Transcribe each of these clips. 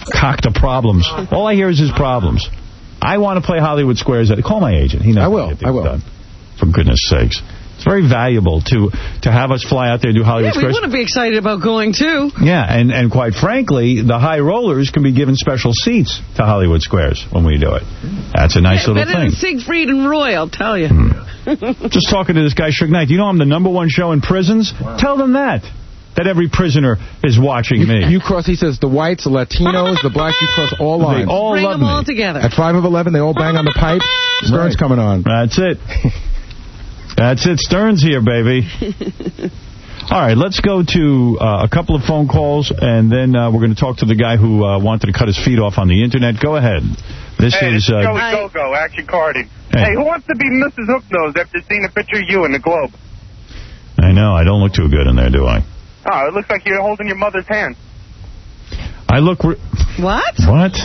cock the problems. All I hear is his problems. I want to play Hollywood Squares. Call my agent. He knows. I will. Done. For goodness sakes. It's very valuable to have us fly out there and do Hollywood Squares. We want to be excited about going, too. Yeah, and quite frankly, the high rollers can be given special seats to Hollywood Squares when we do it. That's a nice little better thing. Better than Siegfried and Roy, I'll tell you. Just talking to this guy, Suge Knight. Do you know I'm the #1 show in prisons? Wow. Tell them that every prisoner is watching me. You cross, he says, the whites, the Latinos, the blacks, you cross all lines. They all Bring love them all me. together. At 5 of 11, they all bang on the pipe. Stern's coming on. That's it. That's it. Stern's here, baby. All right, let's go to a couple of phone calls, and then we're going to talk to the guy who wanted to cut his feet off on the Internet. Go ahead. This is Joey Go-Go, Action Carding. Hey, who wants to be Mrs. Hooknose after seeing a picture of you in the Globe? I know. I don't look too good in there, do I? Oh, it looks like you're holding your mother's hand. I look... What? What?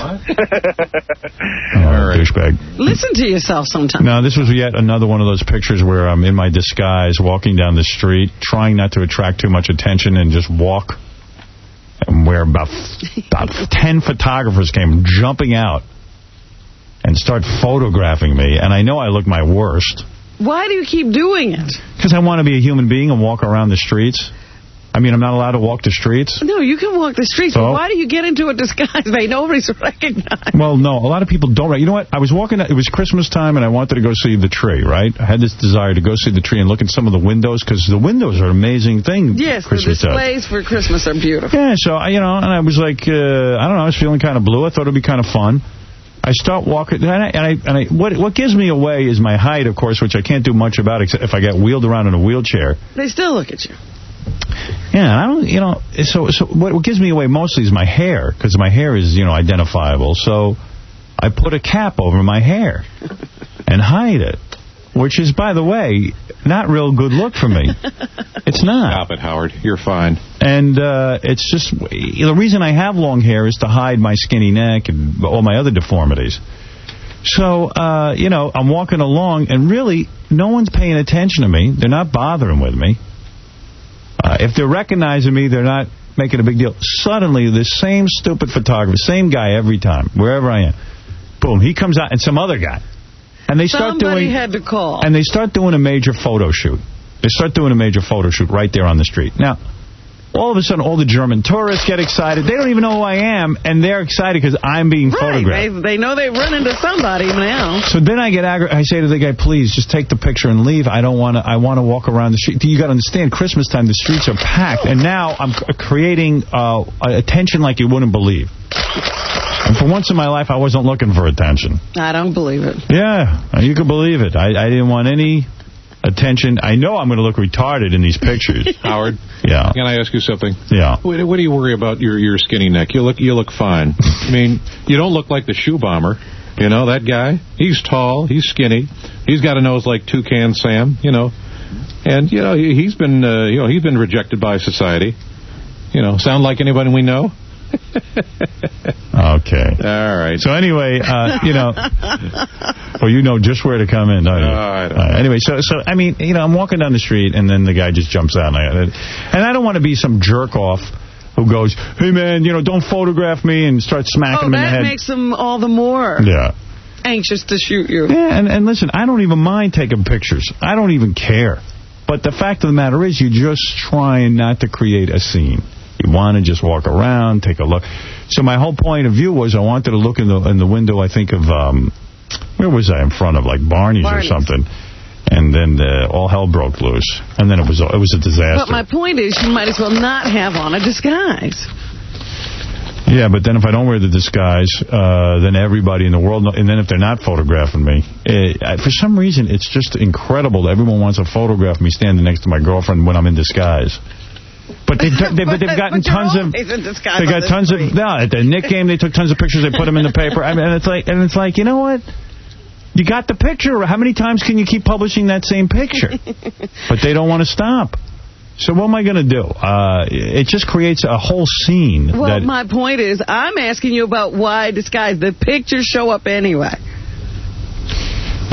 Douchebag. Listen to yourself sometime. No, this was yet another one of those pictures where I'm in my disguise, walking down the street, trying not to attract too much attention, and just walk. And where about 10 photographers came jumping out and start photographing me. And I know I look my worst. Why do you keep doing it? Because I want to be a human being and walk around the streets. I mean, I'm not allowed to walk the streets. No, you can walk the streets, but why do you get into a disguise that nobody's recognized? Well, no, a lot of people don't. You know what? I was walking, it was Christmas time, and I wanted to go see the tree, right? I had this desire to go see the tree and look at some of the windows, because the windows are an amazing thing. Yes, Christmas the displays for Christmas are beautiful. Yeah, so, and I was like, I don't know, I was feeling kind of blue. I thought it would be kind of fun. I start walking, and what gives me away is my height, of course, which I can't do much about except if I get wheeled around in a wheelchair. They still look at you. Yeah, I don't, so what gives me away mostly is my hair, because my hair is, identifiable. So I put a cap over my hair and hide it, which is, by the way, not real good look for me. It's not. Stop it, Howard. You're fine. And it's just, the reason I have long hair is to hide my skinny neck and all my other deformities. So, I'm walking along, and really, no one's paying attention to me. They're not bothering with me. If they're recognizing me, they're not making a big deal. Suddenly, this same stupid photographer, same guy every time, wherever I am, boom, he comes out, and some other guy. And they start Somebody had to call. And they start doing a major photo shoot. They start doing a major photo shoot right there on the street. Now, all of a sudden, all the German tourists get excited. They don't even know who I am, and they're excited because I'm being photographed. They know they've run into somebody now. So then I get aggravated. I say to the guy, please, just take the picture and leave. I want to walk around the street. You got to understand, Christmas time, the streets are packed, and now I'm creating attention like you wouldn't believe. And for once in my life, I wasn't looking for attention. I don't believe it. Yeah, you can believe it. I didn't want any attention. I know I'm going to look retarded in these pictures. Howard? Yeah. Can I ask you something? Yeah. What do you worry about your skinny neck? You look fine. I mean, you don't look like the shoe bomber. You know, that guy? He's tall. He's skinny. He's got a nose like Toucan Sam, And, he's been rejected by society. Sound like anybody we know? Okay. All right. So anyway, well, you know just where to come in, don't you? I don't know. Anyway, so I mean, I'm walking down the street, and then the guy just jumps out, and I don't want to be some jerk off who goes, hey man, don't photograph me, and starts smacking him in the head. That makes them all the more anxious to shoot you. Yeah, and listen, I don't even mind taking pictures. I don't even care. But the fact of the matter is, you're just trying not to create a scene. You want to just walk around, take a look. So my whole point of view was I wanted to look in the window, I think, of, where was I in front of? Like Barney's or something. And then all hell broke loose. And then it was a disaster. But my point is, you might as well not have on a disguise. Yeah, but then if I don't wear the disguise, then everybody in the world, and then if they're not photographing me, for some reason, it's just incredible that everyone wants to photograph me standing next to my girlfriend when I'm in disguise. But they've gotten tons of. They got tons of. No, at the Knick game, they took tons of pictures. They put them in the paper. I mean, and it's like, you know what? You got the picture. How many times can you keep publishing that same picture? But they don't want to stop. So what am I going to do? It just creates a whole scene. Well, my point is, I'm asking you about why disguise. The pictures show up anyway.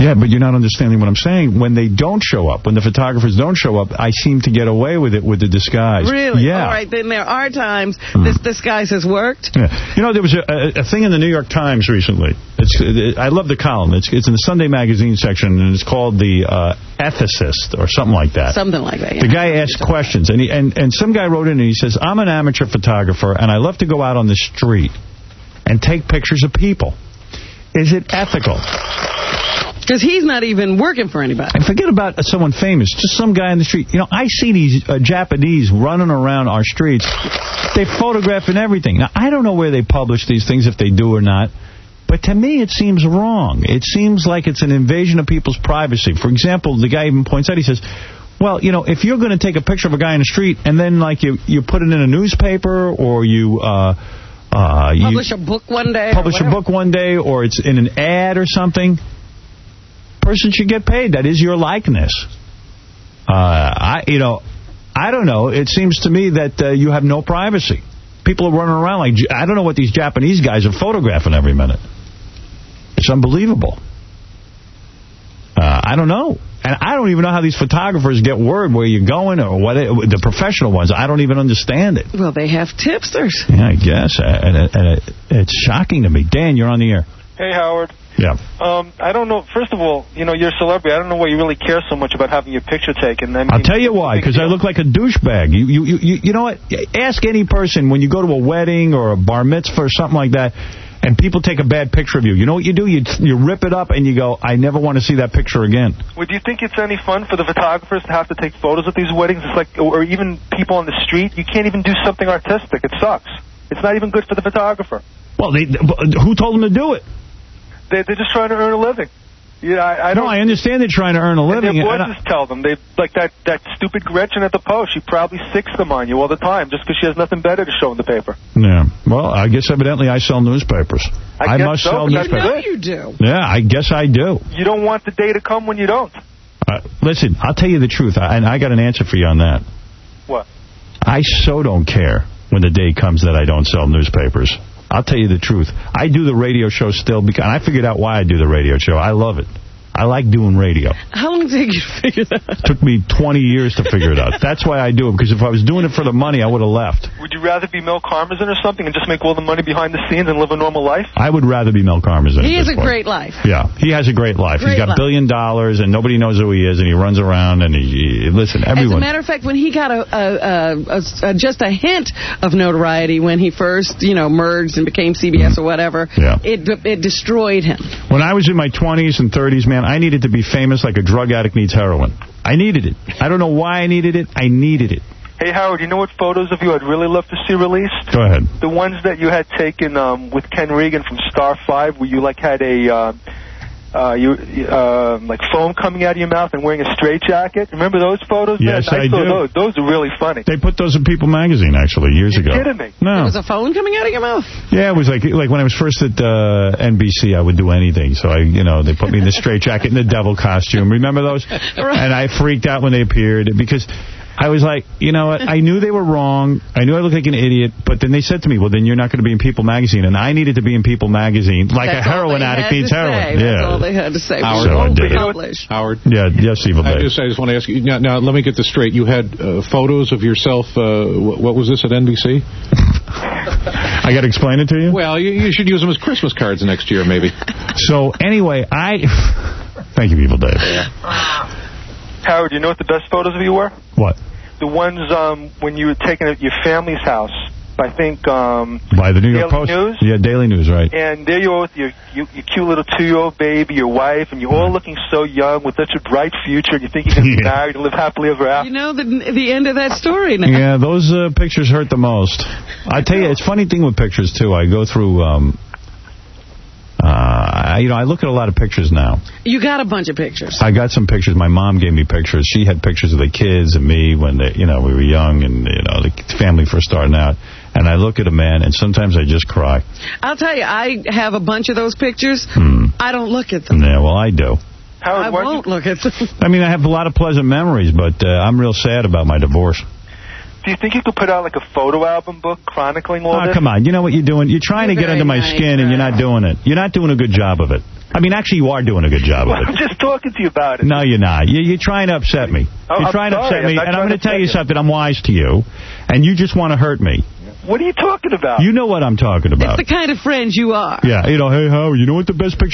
Yeah, but you're not understanding what I'm saying. When they don't show up, when the photographers don't show up, I seem to get away with it with the disguise. Really? Yeah. All right, then there are times this disguise has worked. Yeah. You know, there was a thing in the New York Times recently. I love the column. It's in the Sunday magazine section, and it's called The Ethicist or something like that. Something like that, yeah. The guy asked questions, and some guy wrote in and he says, I'm an amateur photographer, and I love to go out on the street and take pictures of people. Is it ethical? Because he's not even working for anybody. And forget about someone famous, just some guy in the street. You know, I see these Japanese running around our streets. They photographing everything. Now, I don't know where they publish these things, if they do or not. But to me, it seems wrong. It seems like it's an invasion of people's privacy. For example, the guy even points out, he says, well, you know, if you're going to take a picture of a guy in the street and then, like, you put it in a newspaper or you... publish a book one day. Publish a book one day, or it's in an ad or something. Person should get paid. That is your likeness. I don't know. It seems to me that you have no privacy. People are running around like, I don't know what these Japanese guys are photographing every minute. It's unbelievable. I don't know. And I don't even know how these photographers get word where you're going or what. The professional ones, I don't even understand it. Well, they have tipsters. Yeah, I guess. And it's shocking to me. Dan, you're on the air. Hey, Howard. Yeah. I don't know. First of all, you know, you're a celebrity. I don't know why you really care so much about having your picture taken. I mean, I'll tell you why, because I look like a douchebag. You know what? Ask any person when you go to a wedding or a bar mitzvah or something like that, and people take a bad picture of you. You know what you do? You rip it up and you go, I never want to see that picture again. Well, do you think it's any fun for the photographers to have to take photos at these weddings? It's like, or even people on the street. You can't even do something artistic. It sucks. It's not even good for the photographer. Well, who told them to do it? They're just trying to earn a living. Yeah, I don't. No, I understand they're trying to earn a living. And their bosses tell them. They like that stupid Gretchen at the Post. She probably sicks them on you all the time just because she has nothing better to show in the paper. Yeah. Well, I guess evidently I sell newspapers. I must sell newspapers. I know you do. Yeah, I guess I do. You don't want the day to come when you don't. Listen, I'll tell you the truth, and I got an answer for you on that. What? I so don't care when the day comes that I don't sell newspapers. I'll tell you the truth. I do the radio show still, and I figured out why I do the radio show. I love it. I like doing radio. How long did it take you to figure that out? It took me 20 years to figure it out. That's why I do it, because if I was doing it for the money, I would have left. Would you rather be Mel Karmazin or something and just make all the money behind the scenes and live a normal life? I would rather be Mel Karmazin. He has a great life. Yeah, he has a great life. He's got $1 billion, and nobody knows who he is, and he runs around, and listen, everyone. As a matter of fact, when he got just a hint of notoriety when he first, merged and became CBS or whatever, it destroyed him. When I was in my 20s and 30s, man, I needed to be famous like a drug addict needs heroin. I needed it. I don't know why I needed it. I needed it. Hey, Howard, you know what photos of you I'd really love to see released? Go ahead. The ones that you had taken with Ken Regan from Star 5, where you had a like foam coming out of your mouth and wearing a straitjacket. Remember those photos? Yes, I do. Those are really funny. They put those in People magazine, actually, years ago. You're kidding me? No. There was a phone coming out of your mouth? Yeah, it was like when I was first at NBC, I would do anything. So, they put me in the straitjacket and the devil costume. Remember those? Right. And I freaked out when they appeared because I was like, you know what? I knew they were wrong. I knew I looked like an idiot. But then they said to me, well, then you're not going to be in People magazine. And I needed to be in People magazine like a heroin addict needs heroin. That's all they had to say. Howard. So I did it. Howard. Yeah, yes, Evil Dave. I just want to ask you, now let me get this straight. You had photos of yourself, what was this, at NBC? I got to explain it to you? Well, you should use them as Christmas cards next year, maybe. So, anyway, Thank you, Evil Dave. Howard, you know what the best photos of you were? What? The ones when you were taken at your family's house. I think... by the New York Post? News? Yeah, Daily News, right. And there you are with your cute little 2-year-old baby, your wife, and you're all looking so young with such a bright future, and you think you're going to be married and live happily ever after. You know the end of that story now. Yeah, those pictures hurt the most. I tell you, it's a funny thing with pictures, too. I go through... I look at a lot of pictures now. You got a bunch of pictures. I got some pictures. My mom gave me pictures. She had pictures of the kids and me when we were young and the family first starting out. And I look at them, man, and sometimes I just cry. I'll tell you, I have a bunch of those pictures. I don't look at them. Yeah, well, I do. Howard, I won't look at them. I mean, I have a lot of pleasant memories, but I'm real sad about my divorce. do you think you could put out like a photo album book chronicling all this? Oh, come on. You know what you're doing? You're trying to get under my skin, and you're not doing it. You're not doing a good job of it. I mean, actually, you are doing a good job of it. I'm just talking to you about it. No, you're not. You're trying to upset me. You're trying to upset me, and I'm going to tell you something. I'm wise to you, and you just want to hurt me. What are you talking about? You know what I'm talking about. It's the kind of friend you are. Yeah, you know, hey, Howard, you know what the best picture